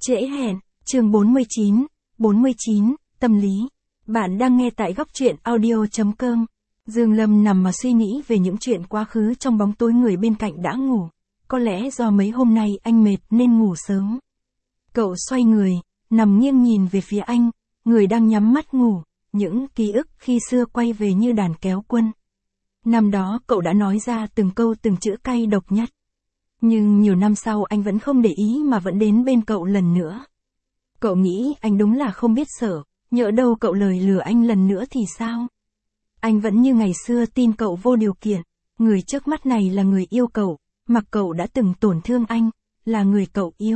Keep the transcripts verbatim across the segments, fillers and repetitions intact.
Trễ hẹn, chương bốn mươi chín, bốn mươi chín, tâm lý. Bạn đang nghe tại góc truyện audio chấm com. Dương Lâm nằm mà suy nghĩ về những chuyện quá khứ trong bóng tối người bên cạnh đã ngủ. Có lẽ do mấy hôm nay anh mệt nên ngủ sớm. Cậu xoay người, nằm nghiêng nhìn về phía anh, người đang nhắm mắt ngủ, những ký ức khi xưa quay về như đàn kéo quân. Năm đó cậu đã nói ra từng câu từng chữ cay độc nhất. Nhưng nhiều năm sau anh vẫn không để ý mà vẫn đến bên cậu lần nữa. Cậu nghĩ anh đúng là không biết sợ, nhỡ đâu cậu lời lừa anh lần nữa thì sao? Anh vẫn như ngày xưa tin cậu vô điều kiện, người trước mắt này là người yêu cậu, mặc cậu đã từng tổn thương anh, là người cậu yêu.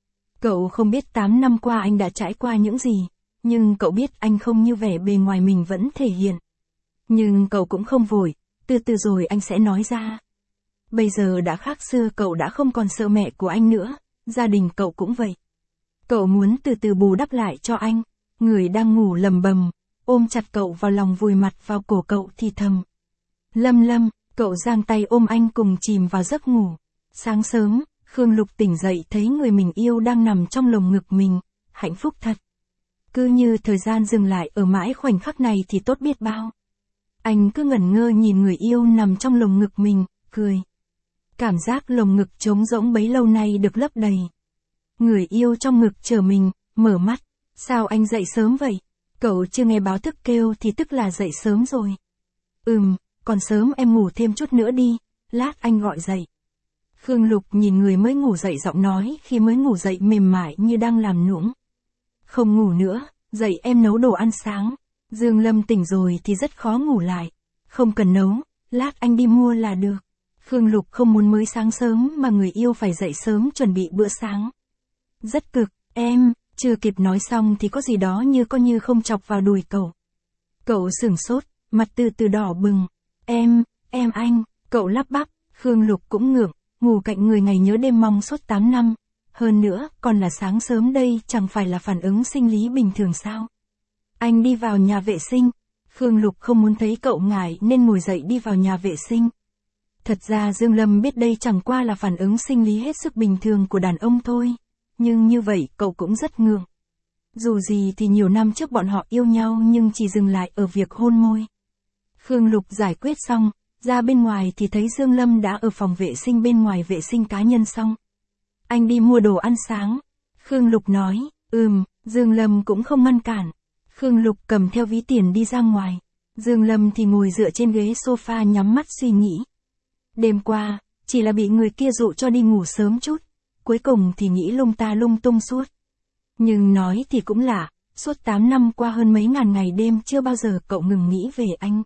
Cậu không biết tám năm qua anh đã trải qua những gì, nhưng cậu biết anh không như vẻ bề ngoài mình vẫn thể hiện. Nhưng cậu cũng không vội, từ từ rồi anh sẽ nói ra. Bây giờ đã khác xưa, cậu đã không còn sợ mẹ của anh nữa, gia đình cậu cũng vậy. Cậu muốn từ từ bù đắp lại cho anh, người đang ngủ lầm bầm, ôm chặt cậu vào lòng vùi mặt vào cổ cậu thì thầm. Lâm Lâm, cậu giang tay ôm anh cùng chìm vào giấc ngủ. Sáng sớm, Khương Lục tỉnh dậy thấy người mình yêu đang nằm trong lồng ngực mình, hạnh phúc thật. Cứ như thời gian dừng lại ở mãi khoảnh khắc này thì tốt biết bao. Anh cứ ngẩn ngơ nhìn người yêu nằm trong lồng ngực mình, cười. Cảm giác lồng ngực trống rỗng bấy lâu nay được lấp đầy. Người yêu trong ngực chờ mình, mở mắt. Sao anh dậy sớm vậy? Cậu chưa nghe báo thức kêu thì tức là dậy sớm rồi. Ừm, còn sớm, em ngủ thêm chút nữa đi, lát anh gọi dậy. Khương Lục nhìn người mới ngủ dậy giọng nói khi mới ngủ dậy mềm mại như đang làm nũng. Không ngủ nữa, dậy em nấu đồ ăn sáng. Dương Lâm tỉnh rồi thì rất khó ngủ lại. Không cần nấu, lát anh đi mua là được. Khương Lục không muốn mới sáng sớm mà người yêu phải dậy sớm chuẩn bị bữa sáng. Rất cực, em, chưa kịp nói xong thì có gì đó như có như không chọc vào đùi cậu. Cậu sửng sốt, mặt từ từ đỏ bừng. Em, em anh, cậu lắp bắp. Khương Lục cũng ngượng, ngủ cạnh người ngày nhớ đêm mong suốt tám năm. Hơn nữa, còn là sáng sớm đây, chẳng phải là phản ứng sinh lý bình thường sao? Anh đi vào nhà vệ sinh. Khương Lục không muốn thấy cậu ngại nên ngồi dậy đi vào nhà vệ sinh. Thật ra Dương Lâm biết đây chẳng qua là phản ứng sinh lý hết sức bình thường của đàn ông thôi. Nhưng như vậy cậu cũng rất ngượng. Dù gì thì nhiều năm trước bọn họ yêu nhau nhưng chỉ dừng lại ở việc hôn môi. Khương Lục giải quyết xong, ra bên ngoài thì thấy Dương Lâm đã ở phòng vệ sinh bên ngoài vệ sinh cá nhân xong. Anh đi mua đồ ăn sáng. Khương Lục nói, ừm, Dương Lâm cũng không ngăn cản. Khương Lục cầm theo ví tiền đi ra ngoài. Dương Lâm thì ngồi dựa trên ghế sofa nhắm mắt suy nghĩ. Đêm qua, chỉ là bị người kia dụ cho đi ngủ sớm chút, cuối cùng thì nghĩ lung ta lung tung suốt. Nhưng nói thì cũng lạ, suốt tám năm qua hơn mấy ngàn ngày đêm chưa bao giờ cậu ngừng nghĩ về anh.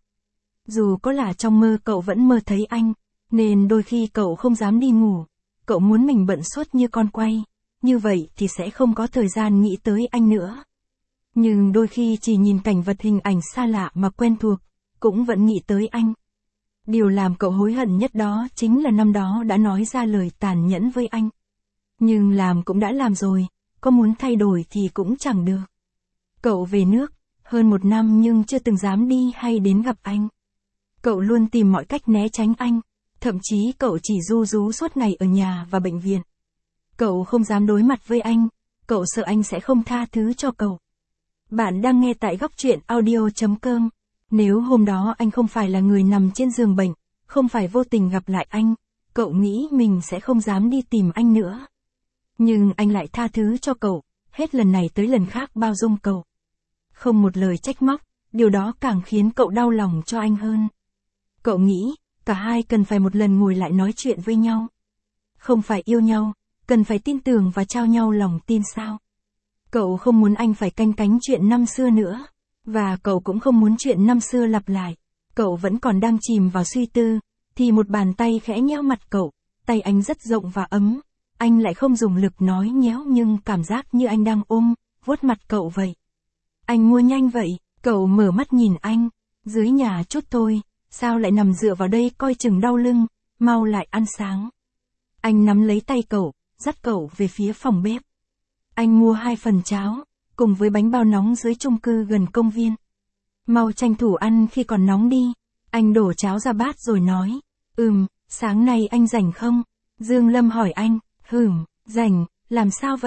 Dù có là trong mơ cậu vẫn mơ thấy anh, nên đôi khi cậu không dám đi ngủ, cậu muốn mình bận suốt như con quay, như vậy thì sẽ không có thời gian nghĩ tới anh nữa. Nhưng đôi khi chỉ nhìn cảnh vật hình ảnh xa lạ mà quen thuộc, cũng vẫn nghĩ tới anh. Điều làm cậu hối hận nhất đó chính là năm đó đã nói ra lời tàn nhẫn với anh. Nhưng làm cũng đã làm rồi, có muốn thay đổi thì cũng chẳng được. Cậu về nước, hơn một năm nhưng chưa từng dám đi hay đến gặp anh. Cậu luôn tìm mọi cách né tránh anh, thậm chí cậu chỉ ru rú suốt ngày ở nhà và bệnh viện. Cậu không dám đối mặt với anh, cậu sợ anh sẽ không tha thứ cho cậu. Bạn đang nghe tại góc truyện audio chấm com. Nếu hôm đó anh không phải là người nằm trên giường bệnh, không phải vô tình gặp lại anh, cậu nghĩ mình sẽ không dám đi tìm anh nữa. Nhưng anh lại tha thứ cho cậu, hết lần này tới lần khác bao dung cậu. Không một lời trách móc, điều đó càng khiến cậu đau lòng cho anh hơn. Cậu nghĩ, cả hai cần phải một lần ngồi lại nói chuyện với nhau. Không phải yêu nhau, cần phải tin tưởng và trao nhau lòng tin sao. Cậu không muốn anh phải canh cánh chuyện năm xưa nữa. Và cậu cũng không muốn chuyện năm xưa lặp lại. Cậu vẫn còn đang chìm vào suy tư, thì một bàn tay khẽ nhéo mặt cậu, tay anh rất rộng và ấm. Anh lại không dùng lực nói nhéo nhưng cảm giác như anh đang ôm, vuốt mặt cậu vậy. Anh mua nhanh vậy, cậu mở mắt nhìn anh, dưới nhà chút thôi, sao lại nằm dựa vào đây coi chừng đau lưng, mau lại ăn sáng. Anh nắm lấy tay cậu, dắt cậu về phía phòng bếp. Anh mua hai phần cháo, cùng với bánh bao nóng dưới chung cư gần công viên. Mau tranh thủ ăn khi còn nóng đi. Anh đổ cháo ra bát rồi nói, ừm, sáng nay anh rảnh không? Dương Lâm hỏi anh, hừm, rảnh, làm sao vậy?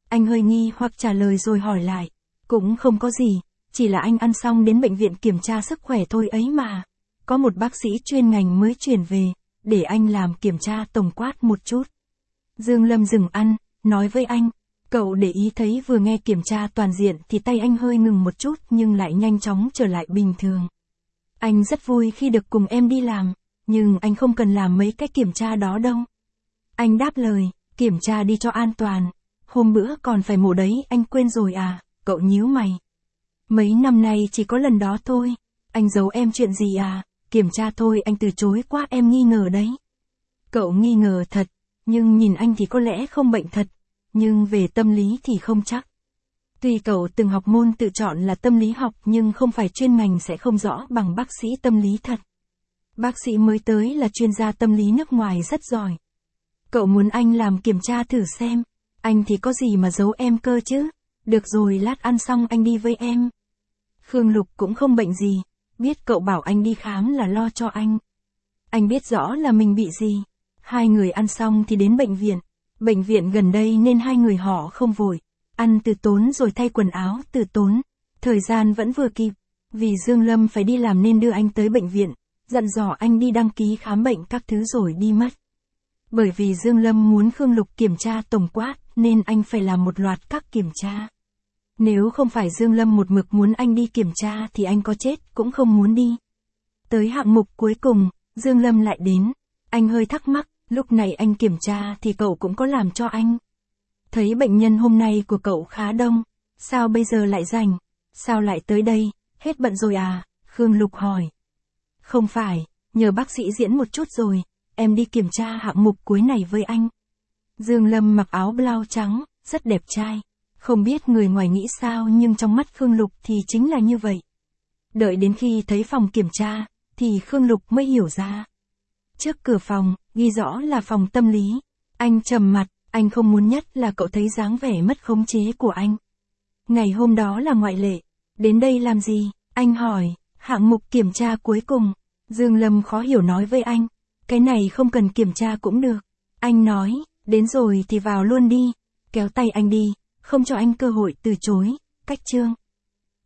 Anh hơi nghi hoặc trả lời rồi hỏi lại. Cũng không có gì, chỉ là anh ăn xong đến bệnh viện kiểm tra sức khỏe thôi ấy mà. Có một bác sĩ chuyên ngành mới chuyển về, để anh làm kiểm tra tổng quát một chút. Dương Lâm dừng ăn, nói với anh. Cậu để ý thấy vừa nghe kiểm tra toàn diện thì tay anh hơi ngừng một chút nhưng lại nhanh chóng trở lại bình thường. Anh rất vui khi được cùng em đi làm, nhưng anh không cần làm mấy cái kiểm tra đó đâu. Anh đáp lời, kiểm tra đi cho an toàn. Hôm bữa còn phải mổ đấy anh quên rồi à, cậu nhíu mày. Mấy năm nay chỉ có lần đó thôi, anh giấu em chuyện gì à, kiểm tra thôi anh từ chối quá em nghi ngờ đấy. Cậu nghi ngờ thật, nhưng nhìn anh thì có lẽ không bệnh thật, nhưng về tâm lý thì không chắc. Tuy cậu từng học môn tự chọn là tâm lý học nhưng không phải chuyên ngành sẽ không rõ bằng bác sĩ tâm lý thật. Bác sĩ mới tới là chuyên gia tâm lý nước ngoài rất giỏi. Cậu muốn anh làm kiểm tra thử xem, anh thì có gì mà giấu em cơ chứ, được rồi lát ăn xong anh đi với em. Khương Lục cũng không bệnh gì, biết cậu bảo anh đi khám là lo cho anh. Anh biết rõ là mình bị gì. Hai người ăn xong thì đến bệnh viện. Bệnh viện gần đây nên hai người họ không vội. Ăn từ tốn rồi thay quần áo từ tốn. Thời gian vẫn vừa kịp. Vì Dương Lâm phải đi làm nên đưa anh tới bệnh viện. Dặn dò anh đi đăng ký khám bệnh các thứ rồi đi mất. Bởi vì Dương Lâm muốn Khương Lục kiểm tra tổng quát nên anh phải làm một loạt các kiểm tra. Nếu không phải Dương Lâm một mực muốn anh đi kiểm tra thì anh có chết cũng không muốn đi. Tới hạng mục cuối cùng, Dương Lâm lại đến. Anh hơi thắc mắc, lúc này anh kiểm tra thì cậu cũng có làm cho anh. Thấy bệnh nhân hôm nay của cậu khá đông, sao bây giờ lại rảnh? Sao lại tới đây, hết bận rồi à? Khương Lục hỏi. Không phải, nhờ bác sĩ diễn một chút rồi, em đi kiểm tra hạng mục cuối này với anh. Dương Lâm mặc áo blau trắng, rất đẹp trai. Không biết người ngoài nghĩ sao nhưng trong mắt Khương Lục thì chính là như vậy. Đợi đến khi thấy phòng kiểm tra, thì Khương Lục mới hiểu ra. Trước cửa phòng, ghi rõ là phòng tâm lý. Anh trầm mặt, anh không muốn nhất là cậu thấy dáng vẻ mất khống chế của anh. Ngày hôm đó là ngoại lệ. Đến đây làm gì? Anh hỏi, hạng mục kiểm tra cuối cùng. Dương Lâm khó hiểu nói với anh. Cái này không cần kiểm tra cũng được. Anh nói, đến rồi thì vào luôn đi. Kéo tay anh đi, không cho anh cơ hội từ chối. Cách chương.